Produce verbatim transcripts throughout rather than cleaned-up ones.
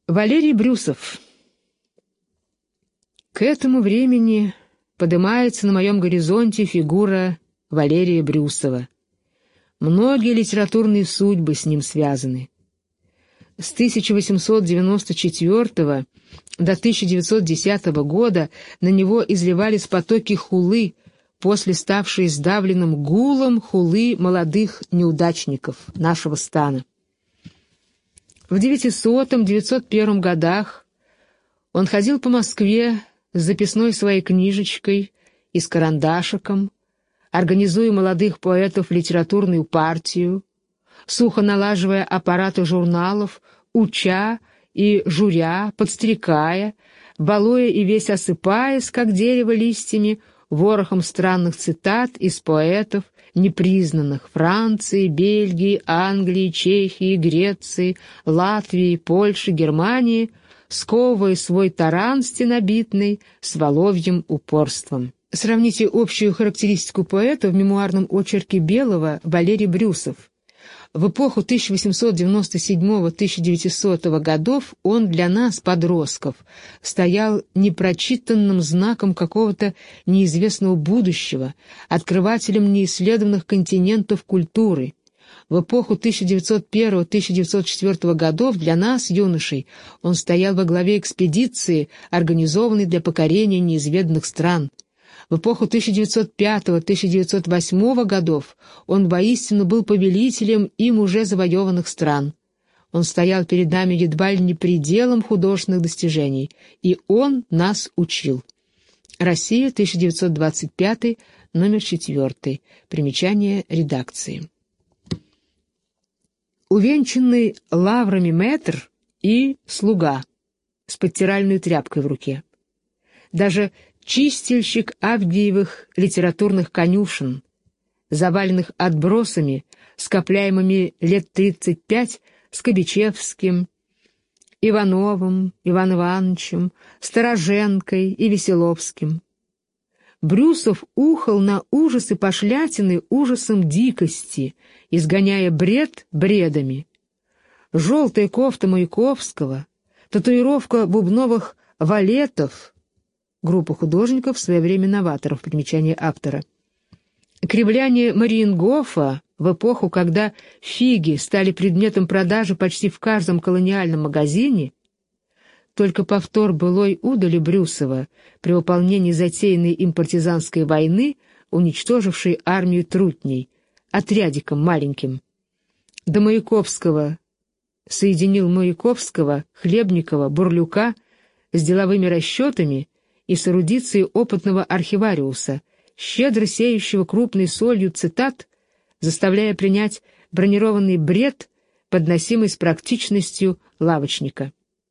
Валерий Брюсов. К этому времени поднимается на моем горизонте фигура Валерия Брюсова. Многие литературные судьбы с ним связаны. С тысяча восемьсот девяносто четвёртого до тысяча девятьсот десятого года на него изливались потоки хулы, после ставшей сдавленным гулом хулы молодых неудачников нашего стана. В девятисотом-девятьсот первом годах он ходил по Москве с записной своей книжечкой и с карандашиком, организуя молодых поэтов в литературную партию, сухо налаживая аппараты журналов, уча и журя, подстрекая, балуя и весь осыпаясь, как дерево листьями, ворохом странных цитат из поэтов, непризнанных Франции, Бельгии, Англии, Чехии, Греции, Латвии, Польши, Германии, сковывая свой таран стенобитный с воловьим упорством. Сравните общую характеристику поэта в мемуарном очерке Белого «Валерий Брюсов». В эпоху тысяча восемьсот девяносто седьмого — тысяча девятисотого годов он для нас, подростков, стоял непрочитанным знаком какого-то неизвестного будущего, открывателем неисследованных континентов культуры. В эпоху тысяча девятьсот первого — тысяча девятьсот четвёртого годов для нас, юношей, он стоял во главе экспедиции, организованной для покорения неизведанных стран. В эпоху тысяча девятьсот пятого — тысяча девятьсот восьмого годов он воистину был повелителем им уже завоеванных стран. Он стоял перед нами едва ли не пределом художественных достижений, и он нас учил. Россия, тысяча девятьсот двадцать пятый, номер четвертый. Примечание редакции. Увенчанный лаврами мэтр и слуга с подтиральной тряпкой в руке. Даже чистильщик Авгиевых литературных конюшен, заваленных отбросами, скопляемыми лет тридцать пять Скобичевским, Ивановым, Иван Ивановичем, Стороженкой и Веселовским. Брюсов ухал на ужасы пошлятины ужасом дикости, изгоняя бред бредами. Желтая кофта Маяковского, татуировка бубновых валетов, группа художников, в свое время новаторов, примечание автора. Кривляние Мариенгофа в эпоху, когда фиги стали предметом продажи почти в каждом колониальном магазине, только повтор былой удали Брюсова при выполнении затеянной им партизанской войны, уничтожившей армию трутней, отрядиком маленьким. До Маяковского соединил Маяковского, Хлебникова, Бурлюка с деловыми расчетами и с эрудицией опытного архивариуса, щедро сеющего крупной солью цитат, заставляя принять бронированный бред, подносимый с практичностью лавочника.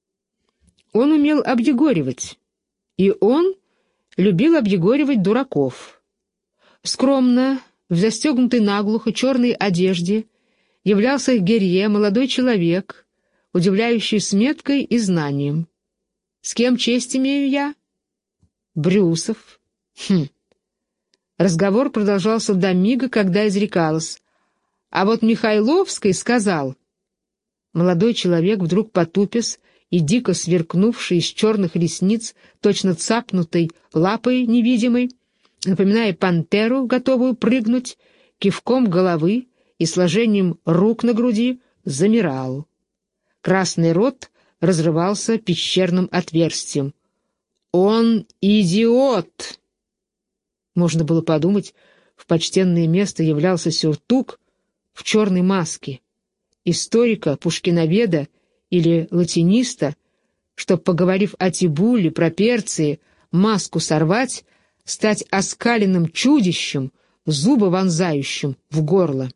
Он умел объегоривать, и он любил объегоривать дураков. Скромно, в застегнутой наглухо черной одежде, являлся Герье, молодой человек, удивляющий сметкой и знанием. «С кем честь имею я?» «Брюсов». «Хм». Разговор продолжался до мига, когда изрекалось. «А вот Михайловский сказал...» Молодой человек, вдруг потупясь и дико сверкнувший из черных ресниц, точно цапнутой лапой невидимой, напоминая пантеру, готовую прыгнуть, кивком головы и сложением рук на груди, замирал. Красный рот разрывался пещерным отверстием. «Он идиот!» Можно было подумать, в почтенное место являлся сюртук в черной маске, историка, пушкиноведа или латиниста, чтоб, поговорив о Тибуле, про Перции, маску сорвать, стать оскаленным чудищем, зубы вонзающим в горло.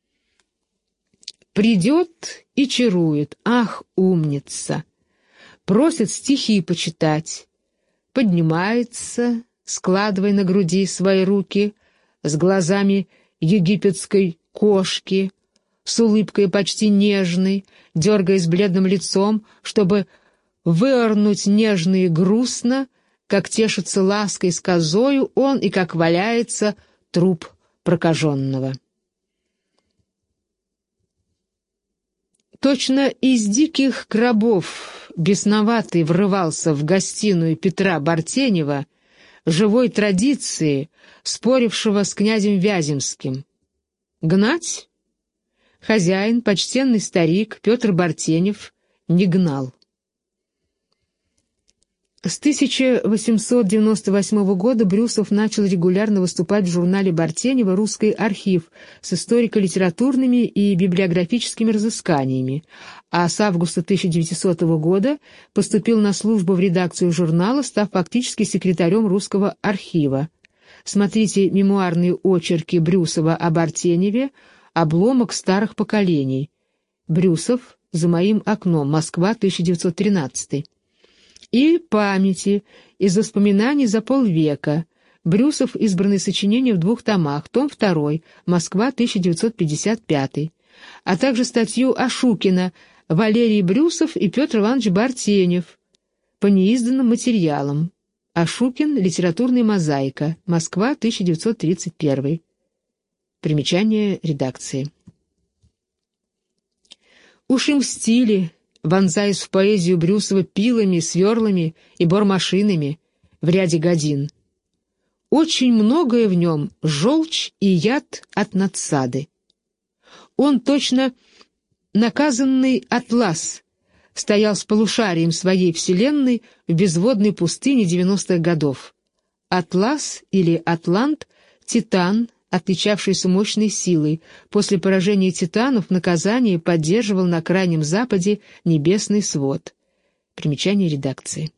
Придет и чарует, ах, умница! Просит стихи почитать, поднимается, складывая на груди свои руки, с глазами египетской кошки, с улыбкой почти нежной, дергаясь бледным лицом, чтобы выорнуть нежно и грустно, как тешится лаской с козою он и как валяется труп прокаженного. Точно из диких гробов бесноватый врывался в гостиную Петра Бартенева, живой традиции, спорившего с князем Вяземским. Гнать? Хозяин, почтенный старик Петр Бартенев, не гнал. С тысяча восемьсот девяносто восьмого года Брюсов начал регулярно выступать в журнале Бартенева «Русский архив» с историко-литературными и библиографическими разысканиями, а с августа тысяча девятисотого года поступил на службу в редакцию журнала, став фактически секретарем Русского архива. Смотрите мемуарные очерки Брюсова о Бартеневе, обломок старых поколений. Брюсов «За моим окном. Москва, тысяча девятьсот тринадцатый». И «Памяти» из воспоминаний за полвека. Брюсов, избранные сочинения в двух томах, том второй, Москва, тысяча девятьсот пятьдесят пятый. А также статью Ашукина «Валерий Брюсов и Петр Иванович Бартенев» по неизданным материалам. Ашукин, «Литературная мозаика», Москва, тысяча девятьсот тридцать первый. Примечание редакции. Уж им в стиле, вонзаясь в поэзию Брюсова пилами, сверлами и бормашинами в ряде годин. Очень многое в нем — желчь и яд от надсады. Он точно наказанный атлас стоял с полушарием своей вселенной в безводной пустыне девяностых годов. Атлас или Атлант — титан, отличавшийся мощной силой, после поражения титанов наказание поддерживал на Крайнем Западе небесный свод. Примечание редакции.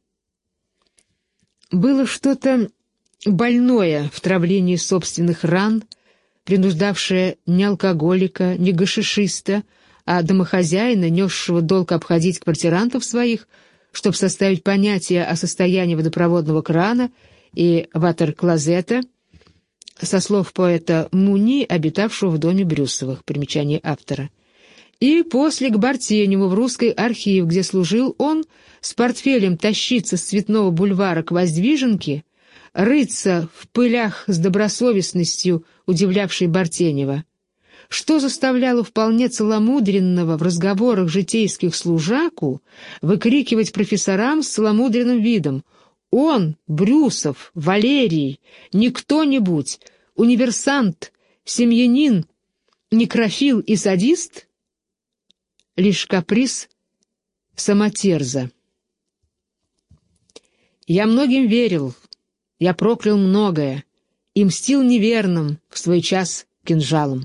Было что-то больное в травлении собственных ран, принуждавшее не алкоголика, не гашишиста, а домохозяина, несшего долг обходить квартирантов своих, чтобы составить понятие о состоянии водопроводного крана и ватер-клозета, со слов поэта Муни, обитавшего в доме Брюсовых. Примечание автора. И после к Бартеневу в Русский архив, где служил он, с портфелем тащиться с Цветного бульвара к Воздвиженке, рыться в пылях с добросовестностью, удивлявшей Бартенева. Что заставляло вполне целомудренного в разговорах житейских служаку выкрикивать профессорам с целомудренным видом: «Он, Брюсов, Валерий, не кто-нибудь, универсант, семьянин, некрофил и садист?» Лишь каприз самотерза. «Я многим верил, я проклял многое и мстил неверным в свой час кинжалом».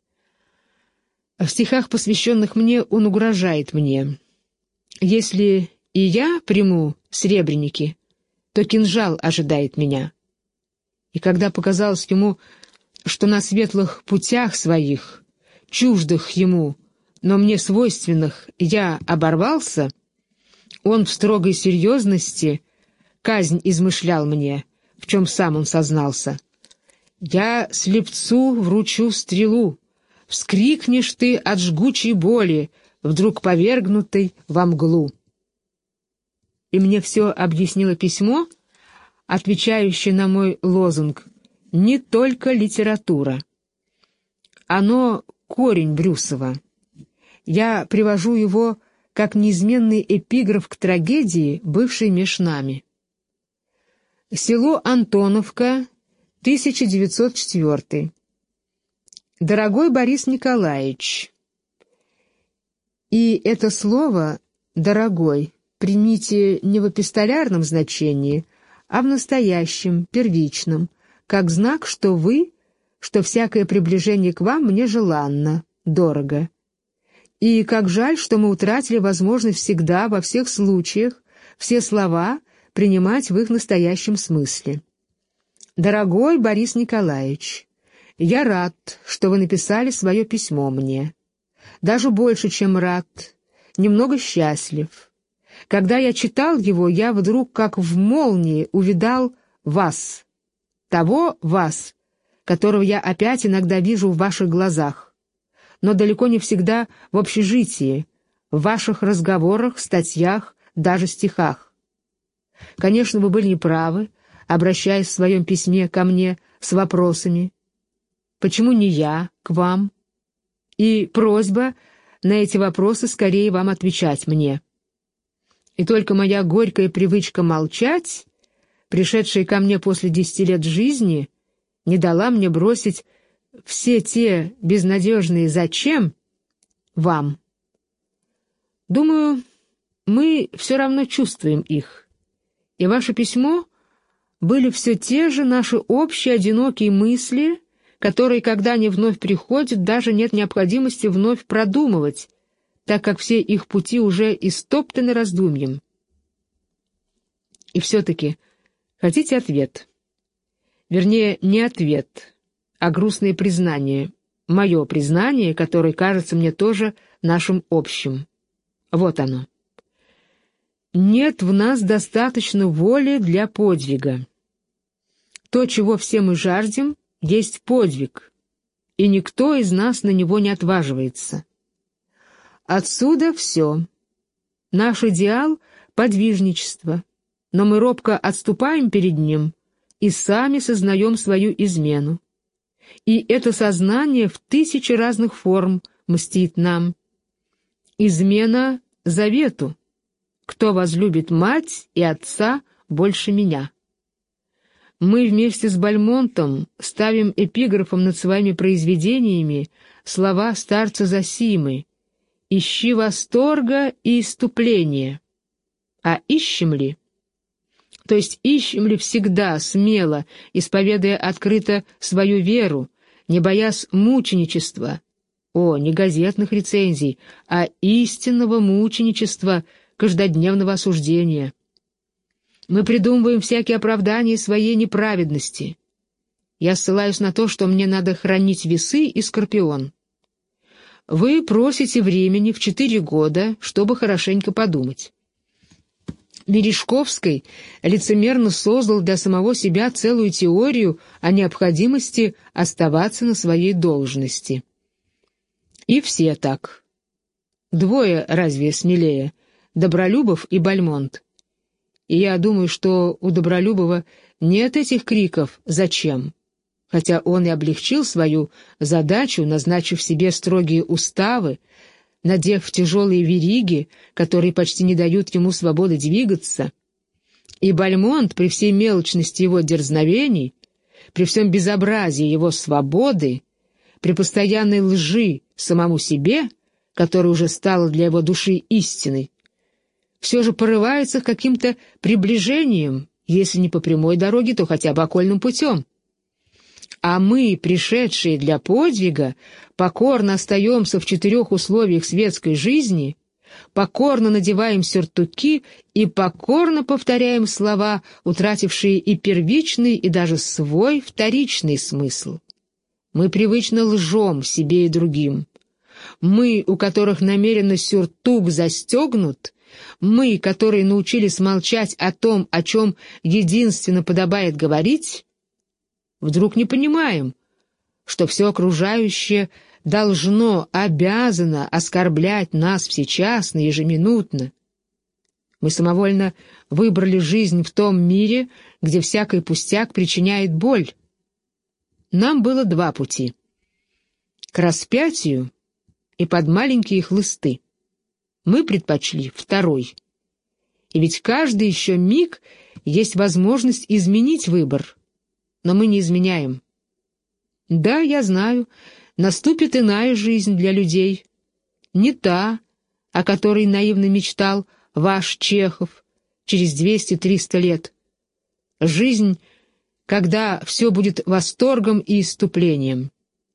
В стихах, посвященных мне, он угрожает мне: «Если и я приму сребреники, то кинжал ожидает меня». И когда показалось ему, что на светлых путях своих, чуждых ему, но мне свойственных, я оборвался, он в строгой серьезности казнь измышлял мне, в чем сам он сознался. «Я слепцу вручу стрелу, вскрикнешь ты от жгучей боли, вдруг повергнутой во мглу». И мне все объяснило письмо, отвечающее на мой лозунг «Не только литература». Оно — корень Брюсова. Я привожу его как неизменный эпиграф к трагедии, бывшей меж нами. Село Антоновка, тысяча девятьсот четвёртый. Дорогой Борис Николаевич, и это слово «дорогой» примите не в эпистолярном значении, а в настоящем, первичном, как знак, что вы, что всякое приближение к вам мне желанно, дорого. И как жаль, что мы утратили возможность всегда, во всех случаях, все слова принимать в их настоящем смысле. Дорогой Борис Николаевич, я рад, что вы написали свое письмо мне. Даже больше, чем рад, немного счастлив. Когда я читал его, я вдруг, как в молнии, увидал вас, того вас, которого я опять иногда вижу в ваших глазах, но далеко не всегда в общежитии, в ваших разговорах, статьях, даже стихах. Конечно, вы были неправы, обращаясь в своем письме ко мне с вопросами: почему не я к вам? И просьба на эти вопросы скорее вам отвечать мне. И только моя горькая привычка молчать, пришедшая ко мне после десяти лет жизни, не дала мне бросить все те безнадежные «зачем» вам. Думаю, мы все равно чувствуем их, и ваше письмо были все те же наши общие одинокие мысли, которые, когда они вновь приходят, даже нет необходимости вновь продумывать, так как все их пути уже истоптаны раздумьем. И все-таки хотите ответ? Вернее, не ответ, а грустное признание, мое признание, которое кажется мне тоже нашим общим. Вот оно. Нет в нас достаточно воли для подвига. То, чего все мы жаждем, есть подвиг, и никто из нас на него не отваживается. Отсюда все. Наш идеал — подвижничество, но мы робко отступаем перед ним и сами сознаем свою измену. И это сознание в тысячи разных форм мстит нам. Измена завету. Кто возлюбит мать и отца больше меня? Мы вместе с Бальмонтом ставим эпиграфом над своими произведениями слова старца Зосимы: «Ищи восторга и иступления». А ищем ли? То есть ищем ли всегда, смело, исповедуя открыто свою веру, не боясь мученичества, о, не газетных рецензий, а истинного мученичества, каждодневного осуждения? Мы придумываем всякие оправдания своей неправедности. Я ссылаюсь на то, что мне надо хранить весы и скорпион. Вы просите времени в четыре года, чтобы хорошенько подумать. Мережковский лицемерно создал для самого себя целую теорию о необходимости оставаться на своей должности. И все так. Двое разве смелее? Добролюбов и Бальмонт. И я думаю, что у Добролюбова нет этих криков «Зачем?», хотя он и облегчил свою задачу, назначив себе строгие уставы, надев тяжелые вериги, которые почти не дают ему свободы двигаться. И Бальмонт, при всей мелочности его дерзновений, при всем безобразии его свободы, при постоянной лжи самому себе, которая уже стала для его души истиной, все же порывается к каким-то приближениям, если не по прямой дороге, то хотя бы окольным путем. А мы, пришедшие для подвига, покорно остаемся в четырех условиях светской жизни, покорно надеваем сюртуки и покорно повторяем слова, утратившие и первичный, и даже свой вторичный смысл. Мы привычно лжем себе и другим. Мы, у которых намеренно сюртук застегнут, мы, которые научились молчать о том, о чем единственно подобает говорить, вдруг не понимаем, что все окружающее должно, обязано оскорблять нас всечасно, ежеминутно. Мы самовольно выбрали жизнь в том мире, где всякий пустяк причиняет боль. Нам было два пути — к распятию и под маленькие хлысты. Мы предпочли второй. И ведь каждый еще миг есть возможность изменить выбор, но мы не изменяем. Да, я знаю, наступит иная жизнь для людей, не та, о которой наивно мечтал ваш Чехов через двести-триста лет. Жизнь, когда все будет восторгом и исступлением.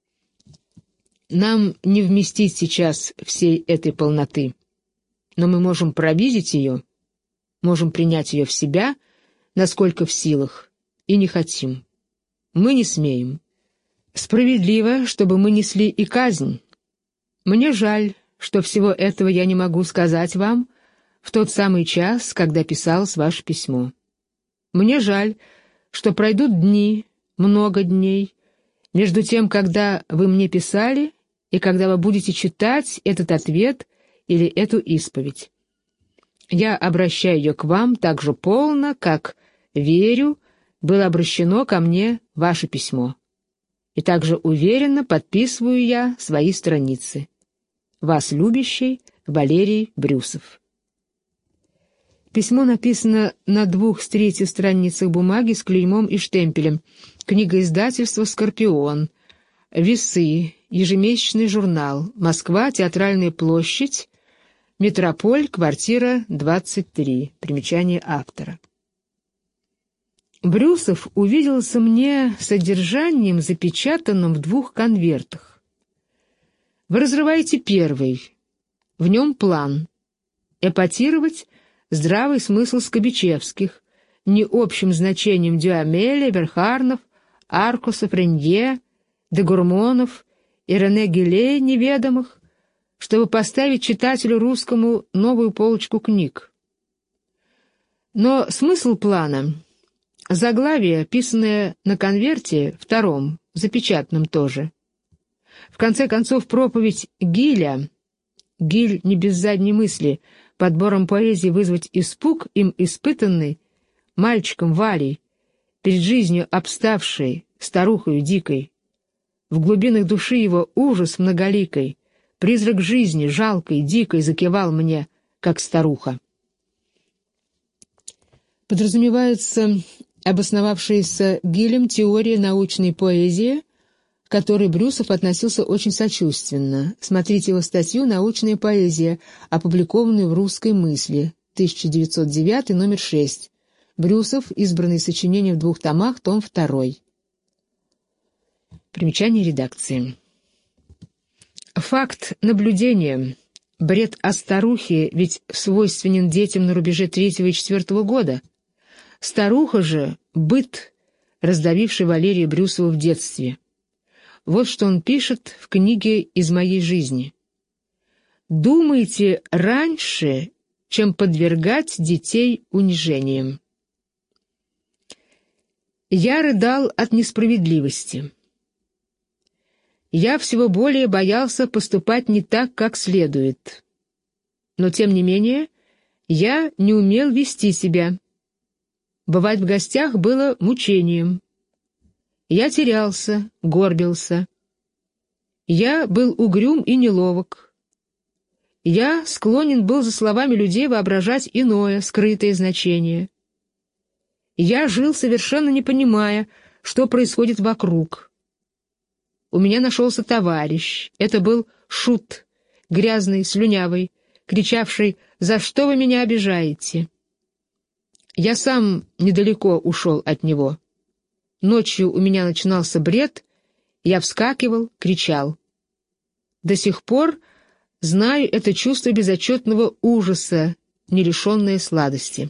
Нам не вместить сейчас всей этой полноты, но мы можем провидеть ее, можем принять ее в себя, насколько в силах, и не хотим. Мы не смеем. Справедливо, чтобы мы несли и казнь. Мне жаль, что всего этого я не могу сказать вам в тот самый час, когда писалось ваше письмо. Мне жаль, что пройдут дни, много дней, между тем, когда вы мне писали, и когда вы будете читать этот ответ или эту исповедь. Я обращаю ее к вам так же полно, как, верю, было обращено ко мне ваше письмо. И также уверенно подписываю я свои страницы. Вас любящий Валерий Брюсов. Письмо написано на двух с третью страницах бумаги с клеймом и штемпелем. Книга издательства «Скорпион». Весы. Ежемесячный журнал. Москва. Театральная площадь. Метрополь. Квартира двадцать три. Примечание автора. Брюсов увиделся мне содержанием, запечатанным в двух конвертах. Вы разрываете первый. В нем план. Эпатировать здравый смысл Скобичевских, не общим значением Дюамеля, Берхарнов, Аркуса, Френье, де Гурмонов и Рене Гилей неведомых, чтобы поставить читателю русскому новую полочку книг. Но смысл плана — заглавие, писанное на конверте, втором, запечатанном тоже. В конце концов, проповедь Гиля, Гиль не без задней мысли, подбором поэзии вызвать испуг им испытанный, мальчиком Валей, перед жизнью обставшей, старухою дикой. В глубинах души его ужас многоликой, призрак жизни, жалкой, дикой, закивал мне, как старуха. Подразумевается обосновавшаяся Гилем теория научной поэзии, к которой Брюсов относился очень сочувственно. Смотрите его статью «Научная поэзия», опубликованную в «Русской мысли», тысяча девятьсот девятый, номер шесть. Брюсов. Избранные сочинения в двух томах, том второй. Примечание редакции. Факт наблюдения. Бред о старухе ведь свойственен детям на рубеже третьего и четвертого года. Старуха же — быт, раздавивший Валерия Брюсова в детстве. Вот что он пишет в книге «Из моей жизни». «Думайте раньше, чем подвергать детей унижениям». Я рыдал от несправедливости. Я всего более боялся поступать не так, как следует. Но, тем не менее, я не умел вести себя. Бывать в гостях было мучением. Я терялся, горбился. Я был угрюм и неловок. Я склонен был за словами людей воображать иное, скрытое значение. Я жил, совершенно не понимая, что происходит вокруг. У меня нашелся товарищ. Это был шут, грязный, слюнявый, кричавший: «За что вы меня обижаете?» Я сам недалеко ушел от него. Ночью у меня начинался бред, я вскакивал, кричал. До сих пор знаю это чувство безотчетного ужаса, не лишенное сладости.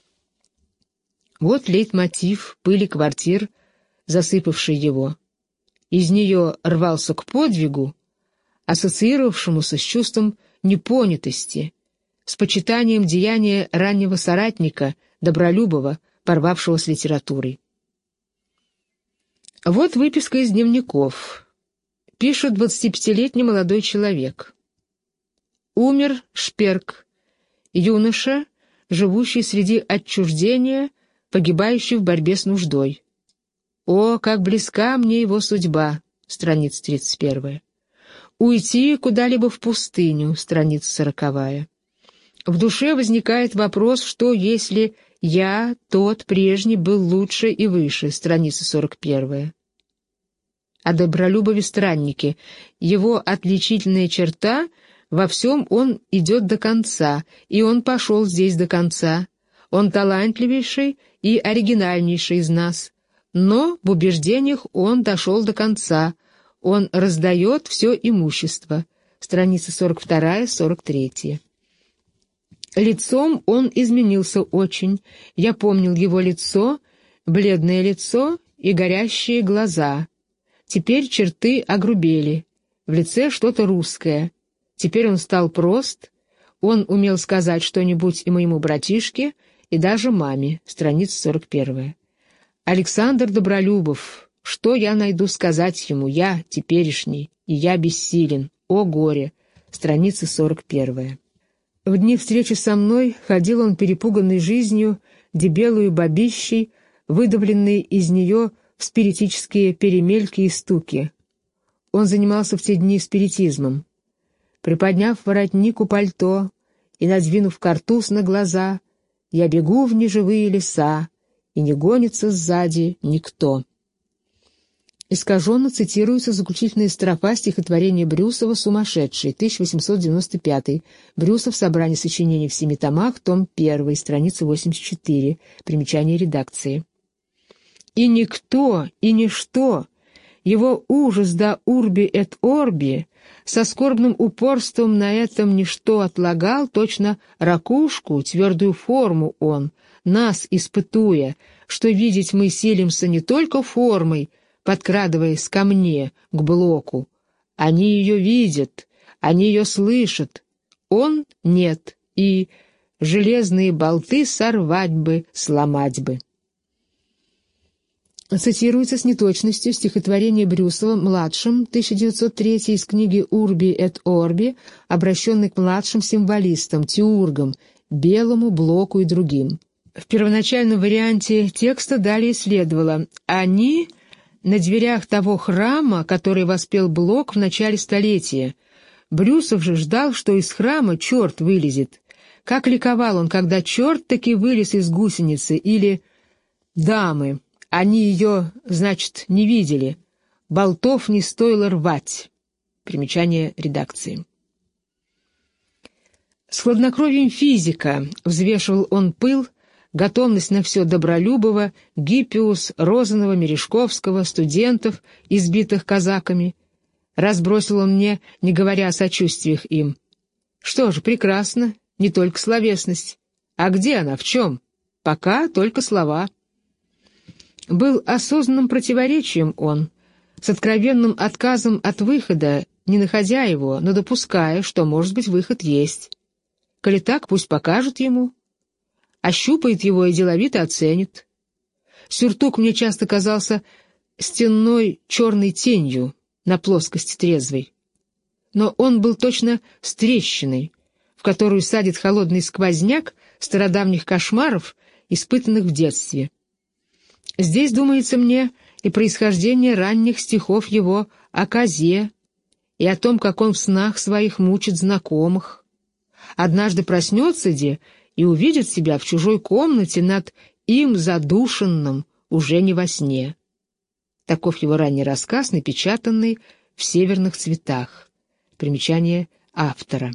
Вот лейтмотив пыли квартир, засыпавший его. Из нее рвался к подвигу, ассоциировавшемуся с чувством непонятости, с почитанием деяния раннего соратника, Добролюбова, порвавшего с литературой. Вот выписка из дневников. Пишет двадцатипятилетний молодой человек. Умер Шперк, юноша, живущий среди отчуждения, погибающий в борьбе с нуждой. О, как близка мне его судьба, страница тридцать первая. Уйти куда-либо в пустыню, страница сороковая. В душе возникает вопрос, что если я, тот прежний, был лучше и выше, страница сорок первая. О Добролюбове страннике. Его отличительная черта — во всем он идет до конца, и он пошел здесь до конца. Он талантливейший и оригинальнейший из нас. Но в убеждениях он дошел до конца. Он раздает все имущество. Страница сорок вторая — сорок третья. Лицом он изменился очень. Я помнил его лицо, бледное лицо и горящие глаза. Теперь черты огрубели. В лице что-то русское. Теперь он стал прост. Он умел сказать что-нибудь и моему братишке, и даже маме. Страница сорок первая. Александр Добролюбов. Что я найду сказать ему? Я теперешний, и я бессилен. О горе. Страница сорок первая. В дни встречи со мной ходил он перепуганный жизнью, дебелую бабищей, выдавленный из нее в спиритические перемельки и стуки. Он занимался в те дни спиритизмом. Приподняв воротник у пальто и надвинув картуз на глаза, я бегу в неживые леса, и не гонится сзади никто. Искаженно цитируется заключительная строфа стихотворения Брюсова «Сумасшедший», тысяча восемьсот девяносто пятый. Брюсов. Собрание сочинений в семи томах, том один, страница восемьдесят четыре. Примечание редакции. И никто, и ничто, его ужас да урби эт орби, со скорбным упорством на этом ничто отлагал, точно ракушку, твердую форму он, нас испытуя, что видеть мы силимся не только формой, подкрадываясь ко мне, к блоку. Они ее видят, они ее слышат, он нет, и железные болты сорвать бы, сломать бы. Цитируется с неточностью стихотворение Брюсова «Младшим» тысяча девятьсот третий из книги «Урби эт Орби», обращенной к младшим символистам, теургам, Белому, Блоку и другим. В первоначальном варианте текста далее следовало «Они на дверях того храма, который воспел Блок в начале столетия. Брюсов же ждал, что из храма черт вылезет. Как ликовал он, когда черт таки вылез из гусеницы, или дамы. Они ее, значит, не видели. Болтов не стоило рвать». Примечание редакции. С хладнокровием физика взвешивал он пыл, готовность на все Добролюбова, Гиппиус, Розанова, Мережковского, студентов, избитых казаками. Разбросил он мне, не говоря о сочувствиях им. Что же, прекрасно, не только словесность. А где она, в чем? Пока только слова. Был осознанным противоречием он, с откровенным отказом от выхода, не находя его, но допуская, что, может быть, выход есть. Коли так, пусть покажут ему. Ощупает его и деловито оценит. Сюртук мне часто казался стенной черной тенью на плоскости трезвой. Но он был точно с трещиной, в которую садит холодный сквозняк стародавних кошмаров, испытанных в детстве. Здесь, думается мне, и происхождение ранних стихов его о козе, и о том, как он в снах своих мучит знакомых. Однажды проснется де и увидит себя в чужой комнате над им задушенным, уже не во сне. Таков его ранний рассказ, напечатанный в «Северных цветах». Примечание автора.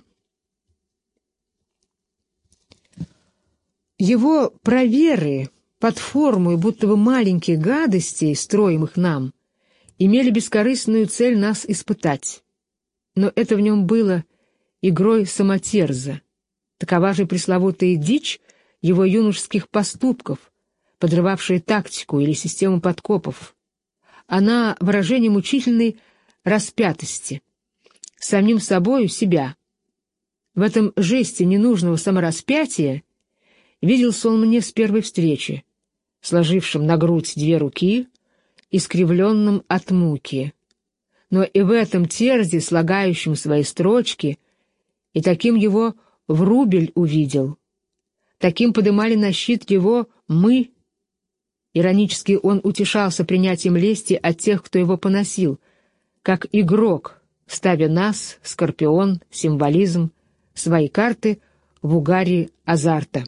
Его проверы под формой будто бы маленьких гадостей, строимых нам, имели бескорыстную цель нас испытать. Но это в нем было игрой самотерза. Такова же пресловутая дичь его юношеских поступков, подрывавшая тактику или систему подкопов. Она выражением мучительной распятости, самим собою себя. В этом жесте ненужного самораспятия виделся он мне с первой встречи, сложившим на грудь две руки, искривленным от муки. Но и в этом терзе, слагающем свои строчки, и таким его Врубель увидел. Таким подымали на щит его «мы». Иронически он утешался принятием лести от тех, кто его поносил, как игрок, ставя нас, скорпион, символизм, свои карты в угаре азарта.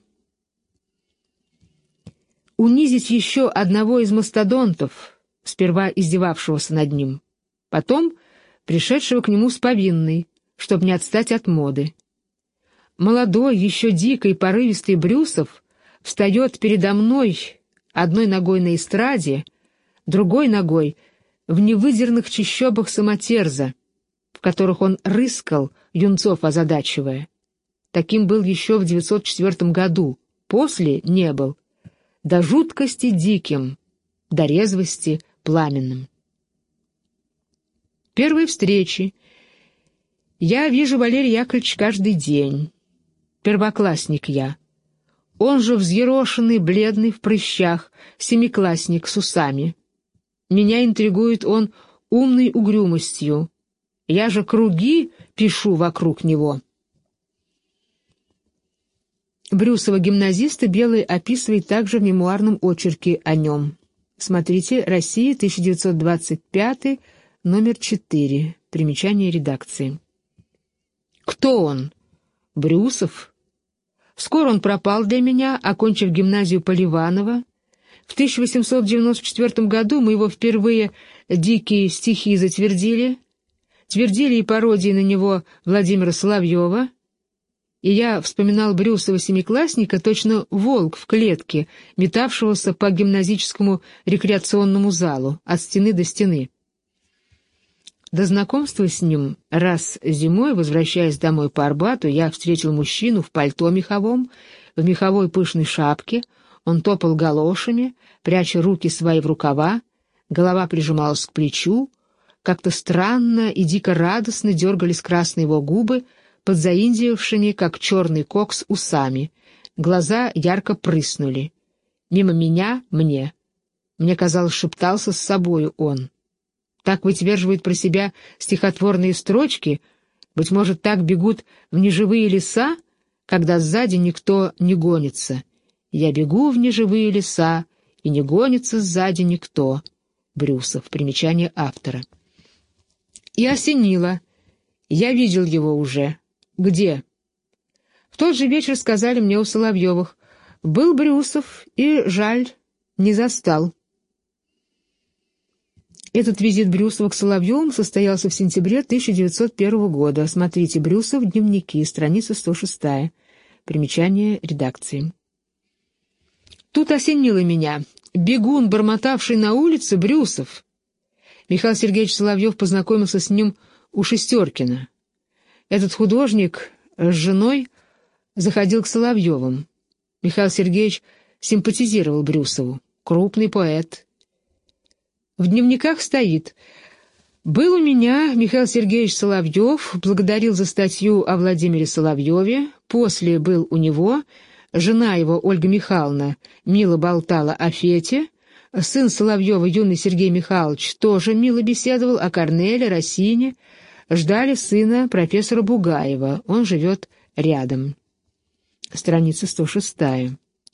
Унизить еще одного из мастодонтов, сперва издевавшегося над ним, потом пришедшего к нему с повинной, чтобы не отстать от моды. Молодой, еще дикий, порывистый Брюсов встает передо мной одной ногой на эстраде, другой ногой в невыдерных чащобах самотерза, в которых он рыскал, юнцов озадачивая. Таким был еще в девятьсот четвёртом году, после не был. До жуткости диким, до резвости пламенным. Первые встречи. Я вижу Валерия Яковлевича каждый день. Первоклассник я. Он же взъерошенный, бледный, в прыщах, семиклассник с усами. Меня интригует он умной угрюмостью. Я же круги пишу вокруг него. Брюсова гимназиста Белый описывает также в мемуарном очерке о нем. Смотрите «Россия, тысяча девятьсот двадцать пятый», номер четыре. Примечание редакции. Кто он? Брюсов. Скоро он пропал для меня, окончив гимназию Поливанова. В тысяча восемьсот девяносто четвёртом году мы его впервые дикие стихи затвердили, твердили и пародии на него Владимира Соловьева, и я вспоминал Брюсова-семиклассника, точно волк в клетке, метавшегося по гимназическому рекреационному залу, от стены до стены. До знакомства с ним раз зимой, возвращаясь домой по Арбату, я встретил мужчину в пальто меховом, в меховой пышной шапке. Он топал галошами, пряча руки свои в рукава, голова прижималась к плечу, как-то странно и дико радостно дергались красные его губы под заиндиевшими, как черный кокс, усами. Глаза ярко прыснули. Мимо меня — мне. Мне казалось, шептался с собою он. Так вытверживают про себя стихотворные строчки, быть может, так бегут в неживые леса, когда сзади никто не гонится. Я бегу в неживые леса, и не гонится сзади никто. Брюсов. Примечание автора. И осенило. Я видел его уже. Где? В тот же вечер сказали мне у Соловьевых. Был Брюсов, и, жаль, не застал. Этот визит Брюсова к Соловьевым состоялся в сентябре тысяча девятьсот первого года. Смотрите, Брюсов, дневники, страница сто шестая. Примечание редакции. Тут осенило меня. Бегун, бормотавший на улице, Брюсов. Михаил Сергеевич Соловьев познакомился с ним у Шестеркина. Этот художник с женой заходил к Соловьевым. Михаил Сергеевич симпатизировал Брюсову. Крупный поэт. В дневниках стоит: «Был у меня Михаил Сергеевич Соловьев, благодарил за статью о Владимире Соловьеве, после был у него, жена его, Ольга Михайловна, мило болтала о Фете, сын Соловьева, юный Сергей Михайлович, тоже мило беседовал о Корнеле, Россине, ждали сына профессора Бугаева, он живет рядом». Страница сто шестая.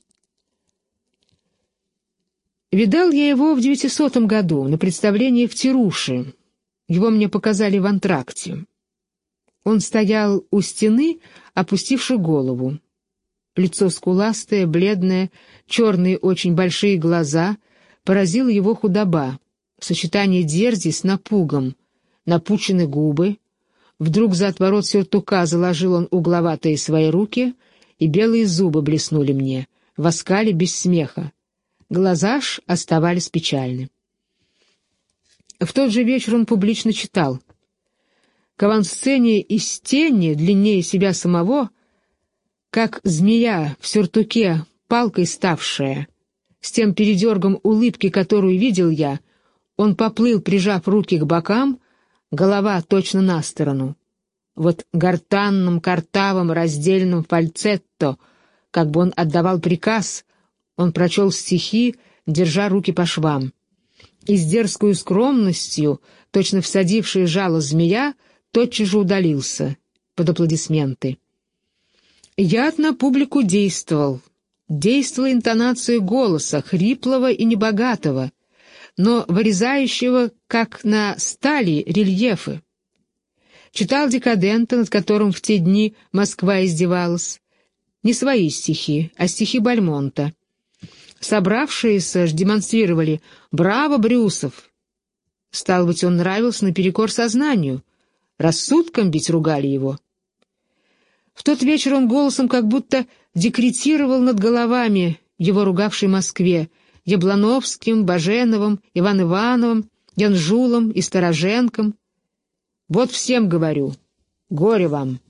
Видал я его в девятисотом году на представлении в Тируше. Его мне показали в антракте. Он стоял у стены, опустивши голову. Лицо скуластое, бледное, черные очень большие глаза, поразила его худоба, сочетание дерзи с напугом, напучены губы. Вдруг за отворот сюртука заложил он угловатые свои руки, и белые зубы блеснули мне, в оскале без смеха. Глаза ж оставались печальны. В тот же вечер он публично читал. К авансцене из тени, длиннее себя самого, как змея в сюртуке, палкой ставшая, с тем передергом улыбки, которую видел я, он поплыл, прижав руки к бокам, голова точно на сторону. Вот гортанным, картавым, раздельным фальцетто, как бы он отдавал приказ, он прочел стихи, держа руки по швам. И с дерзкою скромностью, точно всадившая жало змея, тотчас же удалился под аплодисменты. Я на публику действовал. Действовала интонация голоса, хриплого и небогатого, но вырезающего, как на стали, рельефы. Читал декадента, над которым в те дни Москва издевалась. Не свои стихи, а стихи Бальмонта. Собравшиеся ж демонстрировали «Браво, Брюсов!». Стало быть, он нравился наперекор сознанию. Рассудком ведь ругали его. В тот вечер он голосом как будто декретировал над головами его ругавшей Москве, Яблоновским, Баженовым, Иван Ивановым, Янжулом и Стороженком. Вот всем говорю, горе вам.